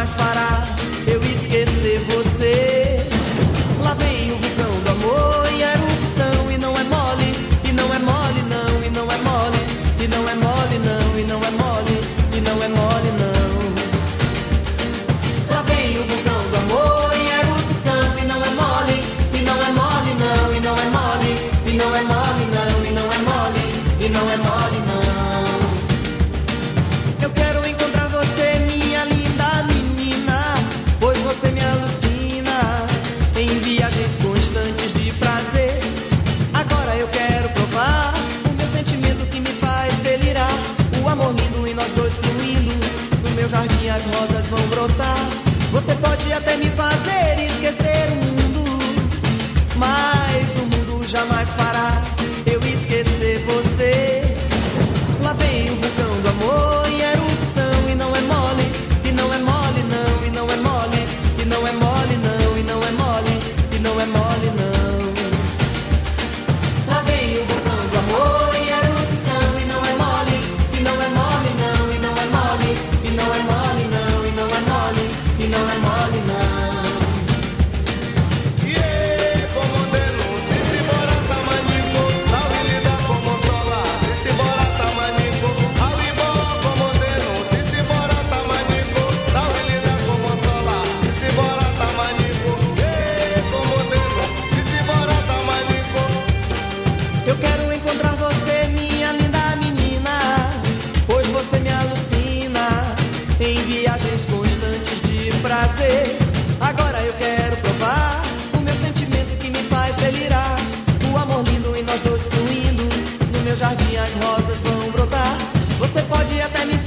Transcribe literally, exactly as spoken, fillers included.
jamais fará eu esquecer você. Lá vem o vulcão do amor e a erupção, e não é mole, e não é mole não, e não é mole, e não é mole não, e não é mole, e não é mole não. Lá vem o vulcão do amor e a erupção, e não é mole, e não é mole não, e não é mole, e não é mole não, e não é mole, e não é mole não. Eu quero encontrar você, minha linda menina, pois você me alucina em viagens constantes de prazer. Agora eu quero provar o meu sentimento que me faz delirar, o amor lindo e nós dois fluindo, no meu jardim as rosas vão brotar. Você pode até me fazer esquecer o mundo, mas o mundo jamais fará eu esquecer você. Lá vem o vulcão do amor e a erupção, e não é mole, e não é mole não, e não é mole, e não é mole não, e não é mole, e não é mole não. Lá vem o vulcão do amor e a erupção, e não é mole, e não é mole não, e não é mole, e não é mole não, e não é mole, e não é mole não. Eu quero encontrar você, minha linda menina, pois você me alucina em viagens constantes de prazer. Agora eu quero provar o meu sentimento que me faz delirar, o amor lindo e nós dois fluindo, no meu jardim as rosas vão brotar. Você pode até me